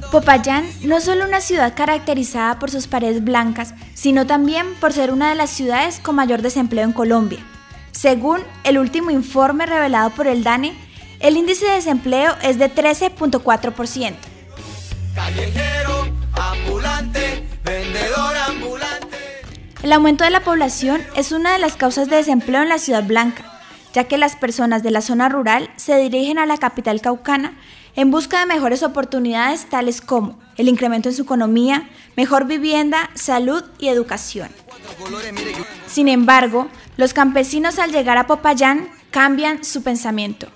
Popayán no es solo una ciudad caracterizada por sus paredes blancas, sino también por ser una de las ciudades con mayor desempleo en Colombia. Según el último informe revelado por el DANE, el índice de desempleo es de 13.4%. Callejero, ambulante, vendedor ambulante. El aumento de la población es una de las causas de desempleo en la ciudad blanca, ya que las personas de la zona rural se dirigen a la capital caucana en busca de mejores oportunidades tales como el incremento en su economía, mejor vivienda, salud y educación. Sin embargo, los campesinos al llegar a Popayán cambian su pensamiento.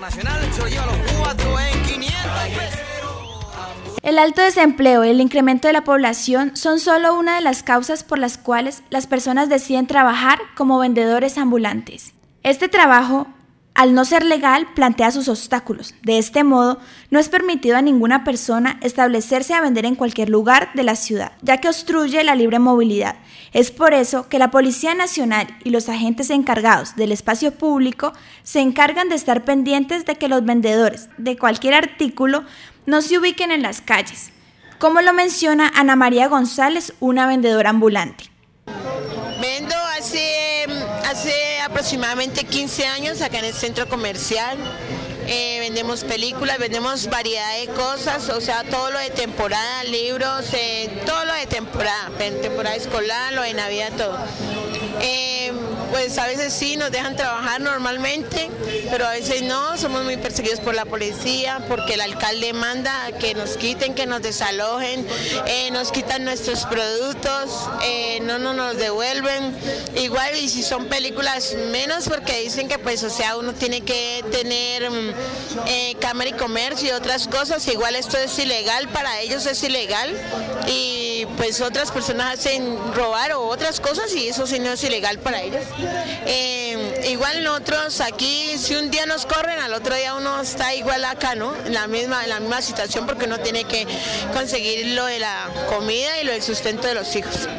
El alto desempleo y el incremento de la población son solo una de las causas por las cuales las personas deciden trabajar como vendedores ambulantes. Este trabajo, al no ser legal, plantea sus obstáculos. De este modo, no es permitido a ninguna persona establecerse a vender en cualquier lugar de la ciudad, ya que obstruye la libre movilidad. Es por eso que la Policía Nacional y los agentes encargados del espacio público se encargan de estar pendientes de que los vendedores de cualquier artículo no se ubiquen en las calles, como lo menciona Ana María González, una vendedora ambulante. Vendo hace aproximadamente 15 años acá en el centro comercial. Vendemos películas, vendemos variedad de cosas, o sea, todo lo de temporada, libros, todo lo de temporada escolar, lo de Navidad, todo. Pues a veces sí nos dejan trabajar normalmente, pero a veces no, somos muy perseguidos por la policía, porque el alcalde manda que nos quiten, que nos desalojen, nos quitan nuestros productos, no nos devuelven. Igual, y si son películas menos, porque dicen que pues, o sea, uno tiene que tener cámara y comercio y otras cosas. Igual esto es ilegal, para ellos es ilegal, y pues otras personas hacen robar o otras cosas y eso sí no es ilegal para ellos. Igual nosotros aquí, si un día nos corren, al otro día uno está igual acá, ¿no? En la misma situación, porque uno tiene que conseguir lo de la comida y lo del sustento de los hijos.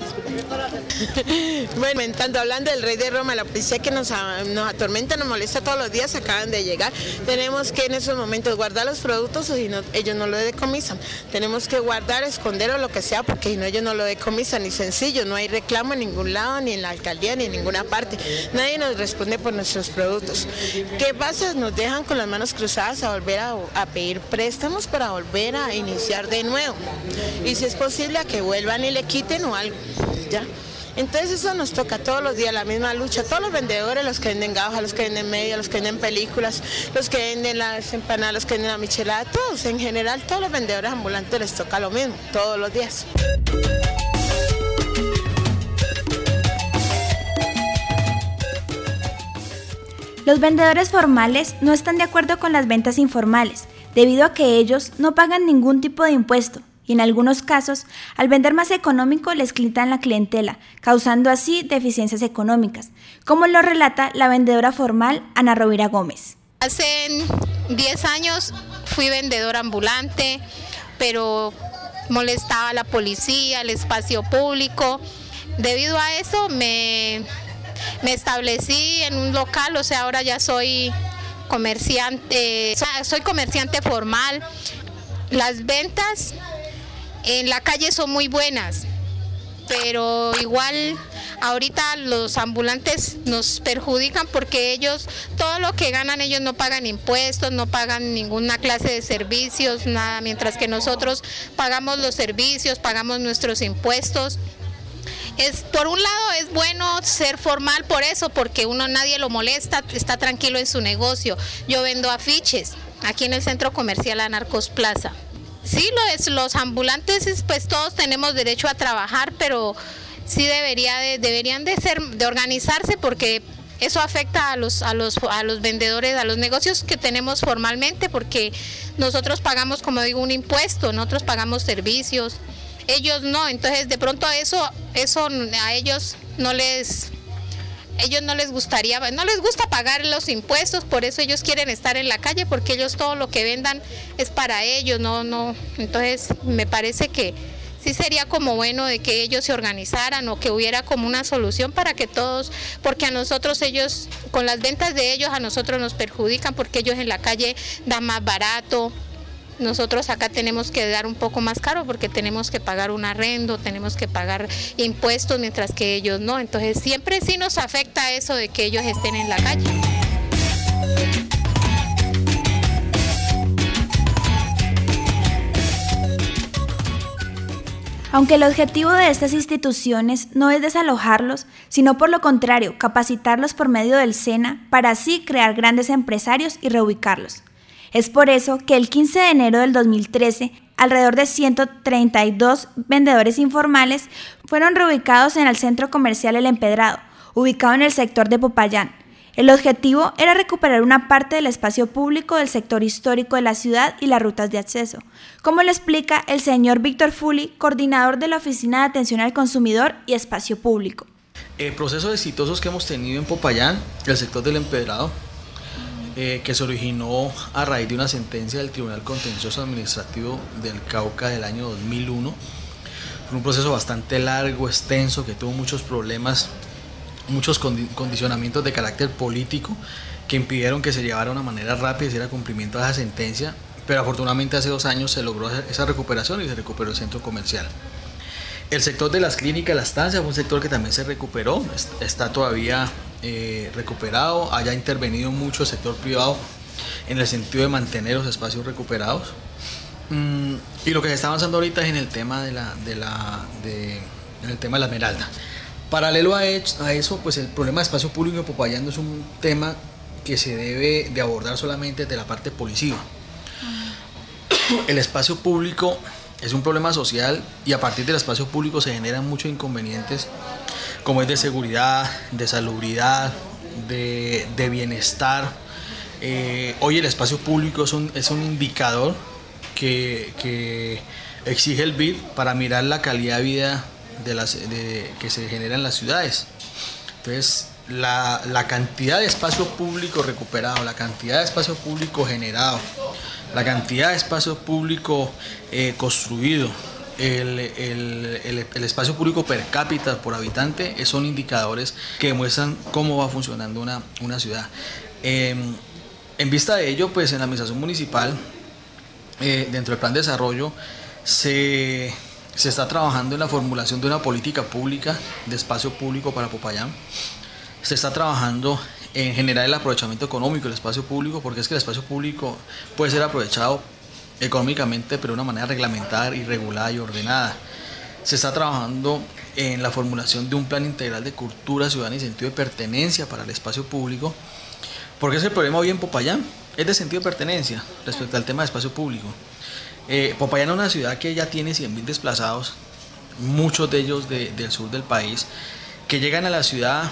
Bueno, hablando del Rey de Roma, la policía que nos atormenta, nos molesta todos los días, acaban de llegar. Tenemos que en esos momentos guardar los productos, o si no, ellos no lo decomisan. Tenemos que guardar, esconder o lo que sea, porque si no, ellos no lo decomisan. Y sencillo, no hay reclamo en ningún lado, ni en la alcaldía, ni en ninguna parte. Nadie nos responde por nuestros productos. ¿Qué pasa? Nos dejan con las manos cruzadas a volver a pedir préstamos para volver a iniciar de nuevo. Y si es posible, a que vuelvan y le quiten o algo. ¿Ya? Entonces eso nos toca todos los días, la misma lucha, todos los vendedores, los que venden gauja, los que venden media, los que venden películas, los que venden las empanadas, los que venden la michelada, todos, en general, todos los vendedores ambulantes les toca lo mismo, todos los días. Los vendedores formales no están de acuerdo con las ventas informales, debido a que ellos no pagan ningún tipo de impuesto. Y en algunos casos, al vender más económico les quitan la clientela, causando así deficiencias económicas, como lo relata la vendedora formal Ana Rovira Gómez. Hace 10 años fui vendedora ambulante, pero molestaba a la policía, el espacio público. Debido a eso me establecí en un local, o sea, ahora ya soy comerciante formal. Las ventas en la calle son muy buenas, pero igual ahorita los ambulantes nos perjudican porque ellos, todo lo que ganan, ellos no pagan impuestos, no pagan ninguna clase de servicios, nada, mientras que nosotros pagamos los servicios, pagamos nuestros impuestos. Por un lado es bueno ser formal por eso, porque nadie lo molesta, está tranquilo en su negocio. Yo vendo afiches aquí en el centro comercial Anarcos Plaza. Sí, los ambulantes, pues todos tenemos derecho a trabajar, pero sí deberían de organizarse, porque eso afecta a los vendedores, a los negocios que tenemos formalmente, porque nosotros pagamos, como digo, un impuesto, nosotros pagamos servicios, ellos no. Entonces de pronto eso a ellos no les gusta pagar los impuestos, por eso ellos quieren estar en la calle, porque ellos todo lo que vendan es para ellos, no. Entonces me parece que sí sería como bueno de que ellos se organizaran, o que hubiera como una solución para que todos, porque a nosotros ellos, con las ventas de ellos, a nosotros nos perjudican, porque ellos en la calle dan más barato, nosotros acá tenemos que dar un poco más caro porque tenemos que pagar un arrendo, tenemos que pagar impuestos, mientras que ellos no. Entonces siempre sí nos afecta eso de que ellos estén en la calle. Aunque el objetivo de estas instituciones no es desalojarlos, sino por lo contrario, capacitarlos por medio del SENA para así crear grandes empresarios y reubicarlos. Es por eso que el 15 de enero del 2013, alrededor de 132 vendedores informales fueron reubicados en el centro comercial El Empedrado, ubicado en el sector de Popayán. El objetivo era recuperar una parte del espacio público del sector histórico de la ciudad y las rutas de acceso, como lo explica el señor Víctor Fuli, coordinador de la Oficina de Atención al Consumidor y Espacio Público. Procesos exitosos que hemos tenido en Popayán, el sector del Empedrado, que se originó a raíz de una sentencia del Tribunal Contencioso Administrativo del Cauca del año 2001. Fue un proceso bastante largo, extenso, que tuvo muchos problemas, muchos condicionamientos de carácter político que impidieron que se llevara de una manera rápida y se diera cumplimiento a esa sentencia, pero afortunadamente hace 2 años se logró esa recuperación y se recuperó el centro comercial. El sector de las clínicas, la estancia, fue un sector que también se recuperó, está todavía recuperado, haya intervenido mucho el sector privado en el sentido de mantener los espacios recuperados. Y lo que se está avanzando ahorita es en el tema en el tema de la Esmeralda. Paralelo a eso, pues el problema de espacio público en Popayán no es un tema que se debe de abordar solamente desde la parte policiva. El espacio público es un problema social y a partir del espacio público se generan muchos inconvenientes, como es de seguridad, de salubridad, de bienestar. Hoy el espacio público es un indicador que exige el BID para mirar la calidad de vida que se genera en las ciudades. Entonces la cantidad de espacio público recuperado, la cantidad de espacio público generado, la cantidad de espacio público construido, el espacio público per cápita por habitante son indicadores que demuestran cómo va funcionando una ciudad. En vista de ello, pues en la administración municipal, dentro del plan de desarrollo, se está trabajando en la formulación de una política pública de espacio público para Popayán. Se está trabajando en generar el aprovechamiento económico del espacio público, porque es que el espacio público puede ser aprovechado económicamente, pero de una manera reglamentada y regulada y ordenada. Se está trabajando en la formulación de un plan integral de cultura ciudadana y sentido de pertenencia para el espacio público, porque es el problema hoy en Popayán, es de sentido de pertenencia respecto al tema de espacio público. Popayán es una ciudad que ya tiene 100.000 desplazados, muchos de ellos del sur del país, que llegan a la ciudad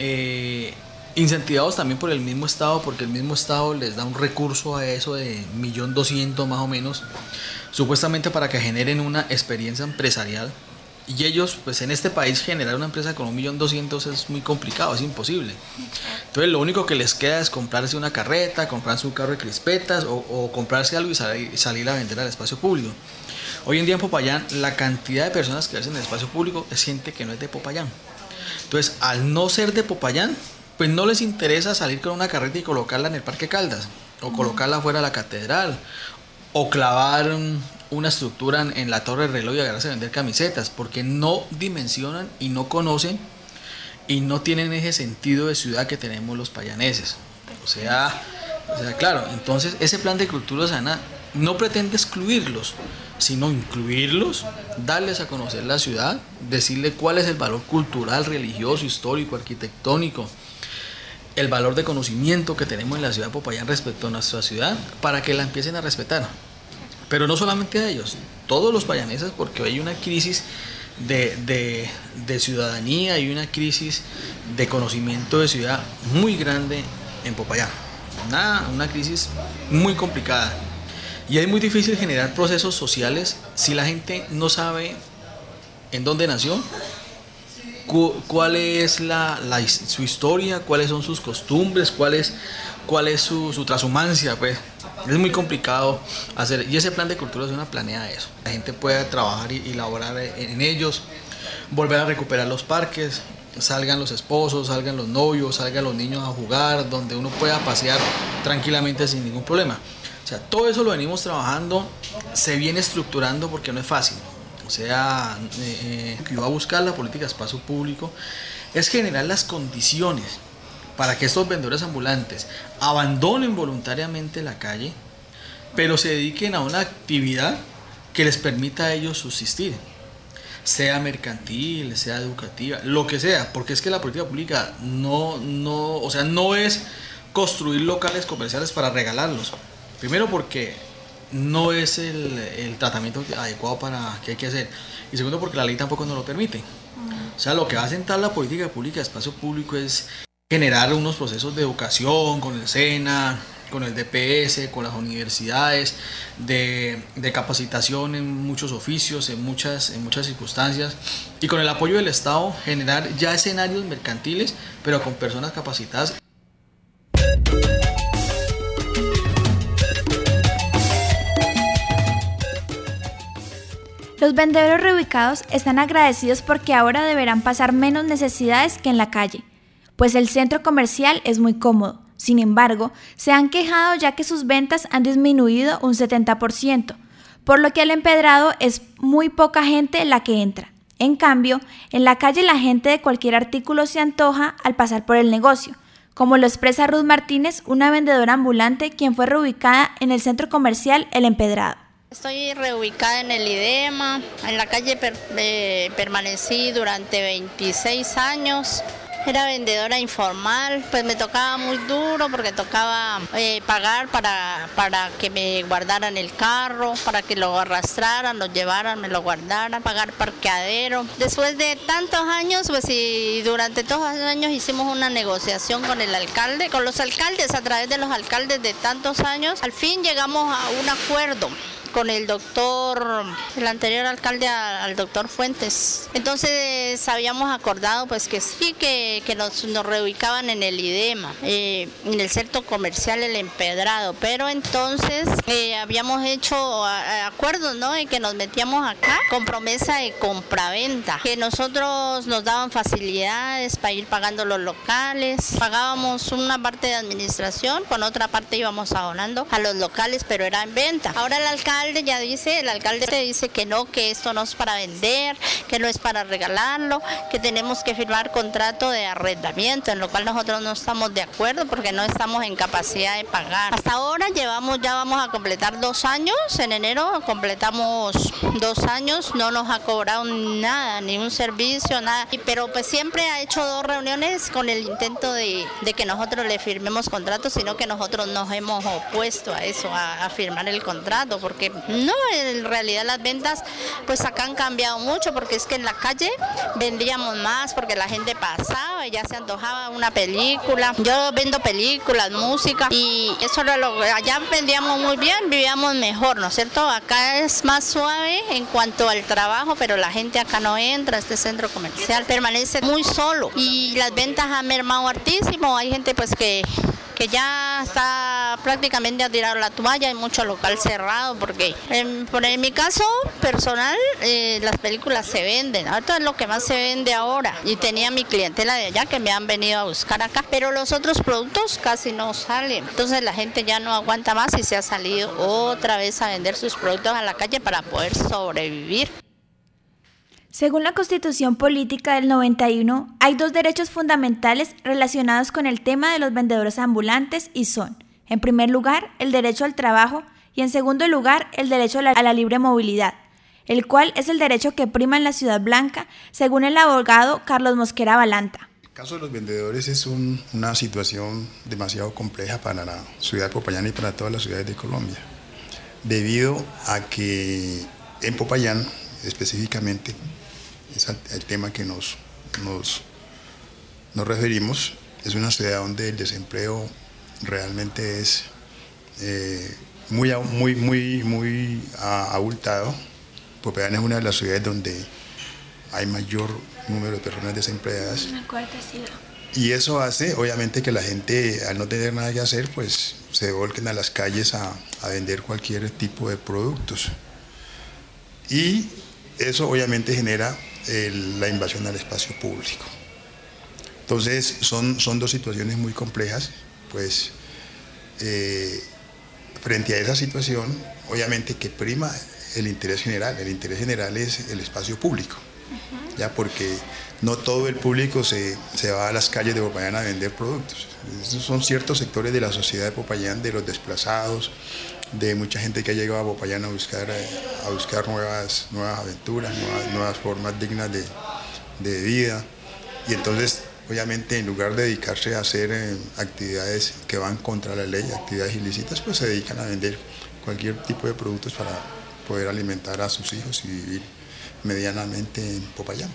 incentivados también por el mismo Estado, porque el mismo Estado les da un recurso a eso de 1.200.000 más o menos, supuestamente para que generen una experiencia empresarial. Y ellos, pues en este país, generar una empresa con 1.200.000 es muy complicado, es imposible. Entonces lo único que les queda es comprarse una carreta, comprarse un carro de crispetas o comprarse algo y salir a vender al espacio público. Hoy en día en Popayán, la cantidad de personas que hacen en el espacio público es gente que no es de Popayán. Entonces, al no ser de Popayán, pues no les interesa salir con una carreta y colocarla en el Parque Caldas, o colocarla fuera de la catedral, o clavar una estructura en la Torre del Reloj y agarrarse a vender camisetas, porque no dimensionan y no conocen y no tienen ese sentido de ciudad que tenemos los payaneses. O sea, claro, entonces ese plan de cultura sana no pretende excluirlos, sino incluirlos, darles a conocer la ciudad, decirle cuál es el valor cultural, religioso, histórico, arquitectónico, el valor de conocimiento que tenemos en la ciudad de Popayán respecto a nuestra ciudad, para que la empiecen a respetar. Pero no solamente a ellos, todos los payaneses, porque hoy hay una crisis de ciudadanía y una crisis de conocimiento de ciudad muy grande en Popayán. Una crisis muy complicada. Y es muy difícil generar procesos sociales si la gente no sabe en dónde nació, cuál es su historia, cuáles son sus costumbres, cuál es su transhumancia, pues. Es muy complicado hacer, y ese plan de cultura es una planea eso. La gente pueda trabajar y laborar en ellos, volver a recuperar los parques, salgan los esposos, salgan los novios, salgan los niños a jugar, donde uno pueda pasear tranquilamente sin ningún problema. O sea, todo eso lo venimos trabajando, se viene estructurando porque no es fácil. O sea, que va a buscar la política de espacio público es generar las condiciones para que estos vendedores ambulantes abandonen voluntariamente la calle, pero se dediquen a una actividad que les permita a ellos subsistir, sea mercantil, sea educativa, lo que sea, porque es que la política pública o sea, no es construir locales comerciales para regalarlos. Primero porque no es el tratamiento adecuado para que hay que hacer, y segundo porque la ley tampoco nos lo permite. O sea, lo que va a sentar la política pública de espacio público es generar unos procesos de educación con el SENA, con el DPS, con las universidades, de capacitación en muchos oficios, en muchas circunstancias, y con el apoyo del Estado generar ya escenarios mercantiles, pero con personas capacitadas. Los vendedores reubicados están agradecidos porque ahora deberán pasar menos necesidades que en la calle, pues el centro comercial es muy cómodo. Sin embargo, se han quejado ya que sus ventas han disminuido un 70%, por lo que al empedrado es muy poca gente la que entra. En cambio, en la calle la gente de cualquier artículo se antoja al pasar por el negocio, como lo expresa Ruth Martínez, una vendedora ambulante quien fue reubicada en el centro comercial El Empedrado. Estoy reubicada en el IDEMA, en la calle permanecí durante 26 años. Era vendedora informal, pues me tocaba muy duro porque tocaba pagar para que me guardaran el carro, para que lo arrastraran, lo llevaran, me lo guardaran, pagar parqueadero. Después de tantos años, pues y durante todos esos años hicimos una negociación con el alcalde, con los alcaldes, a través de los alcaldes de tantos años, al fin llegamos a un acuerdo con el doctor, el anterior alcalde al doctor Fuentes. Entonces habíamos acordado pues que sí, que nos reubicaban en el IDEMA, en el centro comercial El Empedrado, pero entonces habíamos hecho acuerdos, ¿no?, en que nos metíamos acá con promesa de compraventa, que nosotros nos daban facilidades para ir pagando los locales, pagábamos una parte de administración, con otra parte íbamos abonando a los locales, pero era en venta. Ahora el alcalde te dice que no, que esto no es para vender, que no es para regalarlo, que tenemos que firmar contrato de arrendamiento, en lo cual nosotros no estamos de acuerdo porque no estamos en capacidad de pagar. Hasta ahora ya vamos a completar 2 años, en enero completamos 2 años, no nos ha cobrado nada, ni un servicio, nada, pero pues siempre ha hecho 2 reuniones con el intento de que nosotros le firmemos contrato, sino que nosotros nos hemos opuesto a eso, a firmar el contrato, porque no, en realidad las ventas pues acá han cambiado mucho, porque es que en la calle vendíamos más porque la gente pasaba y ya se antojaba una película. Yo vendo películas, música, y eso era allá vendíamos muy bien, vivíamos mejor, ¿no es cierto? Acá es más suave en cuanto al trabajo, pero la gente acá no entra, este centro comercial permanece muy solo y las ventas han mermado hartísimo. Hay gente pues que ya está prácticamente a tirar la toalla, hay mucho local cerrado, porque en mi caso personal las películas se venden, esto es lo que más se vende ahora, y tenía mi clientela de allá que me han venido a buscar acá, pero los otros productos casi no salen, entonces la gente ya no aguanta más y se ha salido otra vez a vender sus productos a la calle para poder sobrevivir. Según la Constitución Política del 91, hay 2 derechos fundamentales relacionados con el tema de los vendedores ambulantes y son, en primer lugar, el derecho al trabajo y en segundo lugar, el derecho a la libre movilidad, el cual es el derecho que prima en la Ciudad Blanca, según el abogado Carlos Mosquera Balanta. El caso de los vendedores es una situación demasiado compleja para la ciudad de Popayán y para todas las ciudades de Colombia, debido a que en Popayán específicamente, es el tema que nos referimos, es una ciudad donde el desempleo realmente es muy abultado. Popayán es una de las ciudades donde hay mayor número de personas desempleadas. Una cuarta ciudad. Y eso hace, obviamente, que la gente, al no tener nada que hacer, pues se volquen a las calles a vender cualquier tipo de productos. Y eso obviamente genera la invasión al espacio público. Entonces son 2 situaciones muy complejas, pues frente a esa situación, obviamente que prima el interés general. El interés general es el espacio público, ya, porque no todo el público se va a las calles de Popayán a vender productos. Esos son ciertos sectores de la sociedad de Popayán, de los desplazados, de mucha gente que ha llegado a Popayán a buscar nuevas aventuras, nuevas formas dignas de vida. Y entonces, obviamente, en lugar de dedicarse a hacer actividades que van contra la ley, actividades ilícitas, pues se dedican a vender cualquier tipo de productos para poder alimentar a sus hijos y vivir medianamente en Popayán.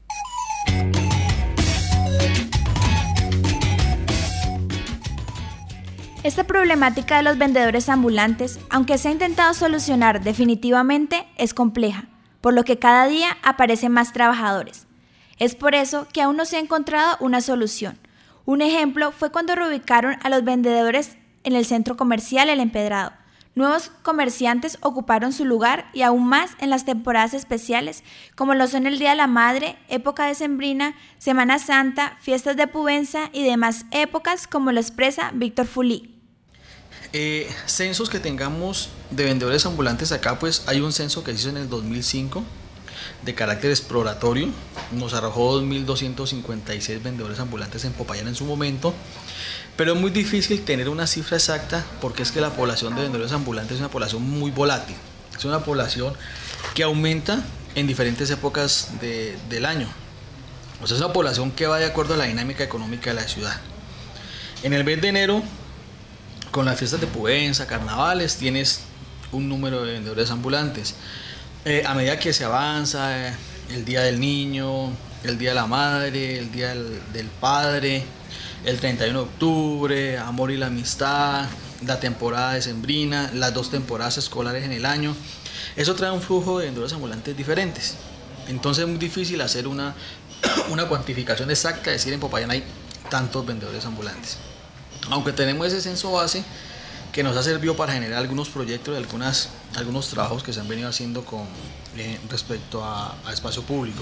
Esta problemática de los vendedores ambulantes, aunque se ha intentado solucionar definitivamente, es compleja, por lo que cada día aparecen más trabajadores. Es por eso que aún no se ha encontrado una solución. Un ejemplo fue cuando reubicaron a los vendedores en el centro comercial El Empedrado. Nuevos comerciantes ocuparon su lugar y aún más en las temporadas especiales, como lo son el Día de la Madre, época decembrina, Semana Santa, fiestas de Pubenza y demás épocas, como lo expresa Víctor Fulí. Censos que tengamos de vendedores ambulantes acá, pues hay un censo que se hizo en el 2005 de carácter exploratorio, nos arrojó 2.256 vendedores ambulantes en Popayán en su momento, pero es muy difícil tener una cifra exacta porque es que la población de vendedores ambulantes es una población muy volátil, es una población que aumenta en diferentes épocas del año, o sea, es una población que va de acuerdo a la dinámica económica de la ciudad. En el mes de enero, con las fiestas de Pubenza, carnavales, tienes un número de vendedores ambulantes. A medida que se avanza, el Día del Niño, el Día de la Madre, el Día del Padre, el 31 de octubre, Amor y la Amistad, la temporada decembrina, las 2 temporadas escolares en el año, eso trae un flujo de vendedores ambulantes diferentes. Entonces es muy difícil hacer una cuantificación exacta, decir en Popayán hay tantos vendedores ambulantes. Aunque tenemos ese censo base que nos ha servido para generar algunos proyectos y algunos trabajos que se han venido haciendo respecto a espacio público.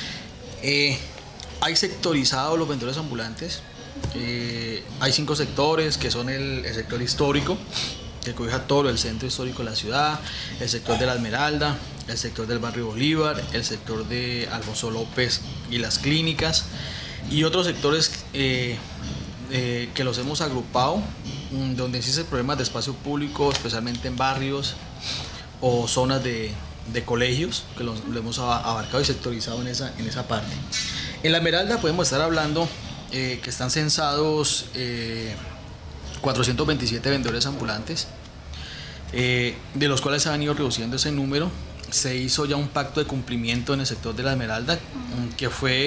Hay sectorizados los vendedores ambulantes, hay 5 sectores que son el sector histórico, que cobija todo el centro histórico de la ciudad, el sector de la Esmeralda, el sector del barrio Bolívar, el sector de Alfonso López y las clínicas, y otros sectores que los hemos agrupado, donde existen problemas de espacio público, especialmente en barrios o zonas de colegios, que lo hemos abarcado y sectorizado en esa parte. En la Esmeralda podemos estar hablando que están censados 427 vendedores ambulantes, de los cuales se han ido reduciendo ese número. Se hizo ya un pacto de cumplimiento en el sector de la Esmeralda, que fue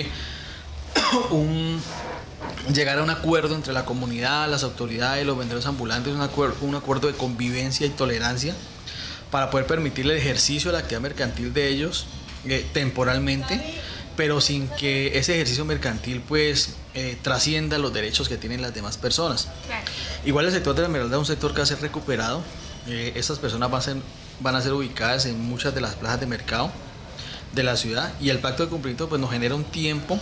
llegar a un acuerdo entre la comunidad, las autoridades, los vendedores ambulantes, un acuerdo de convivencia y tolerancia para poder permitirle el ejercicio de la actividad mercantil de ellos temporalmente, pero sin que ese ejercicio mercantil pues trascienda los derechos que tienen las demás personas. Claro. Igual el sector de la Esmeralda es un sector que va a ser recuperado. Estas personas van a ser ubicadas en muchas de las plazas de mercado de la ciudad, y el pacto de cumplimiento pues nos genera un tiempo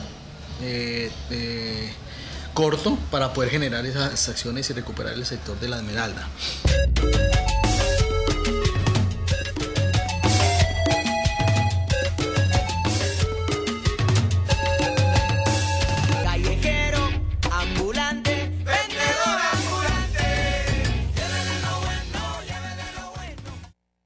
corto para poder generar esas acciones y recuperar el sector de la Esmeralda.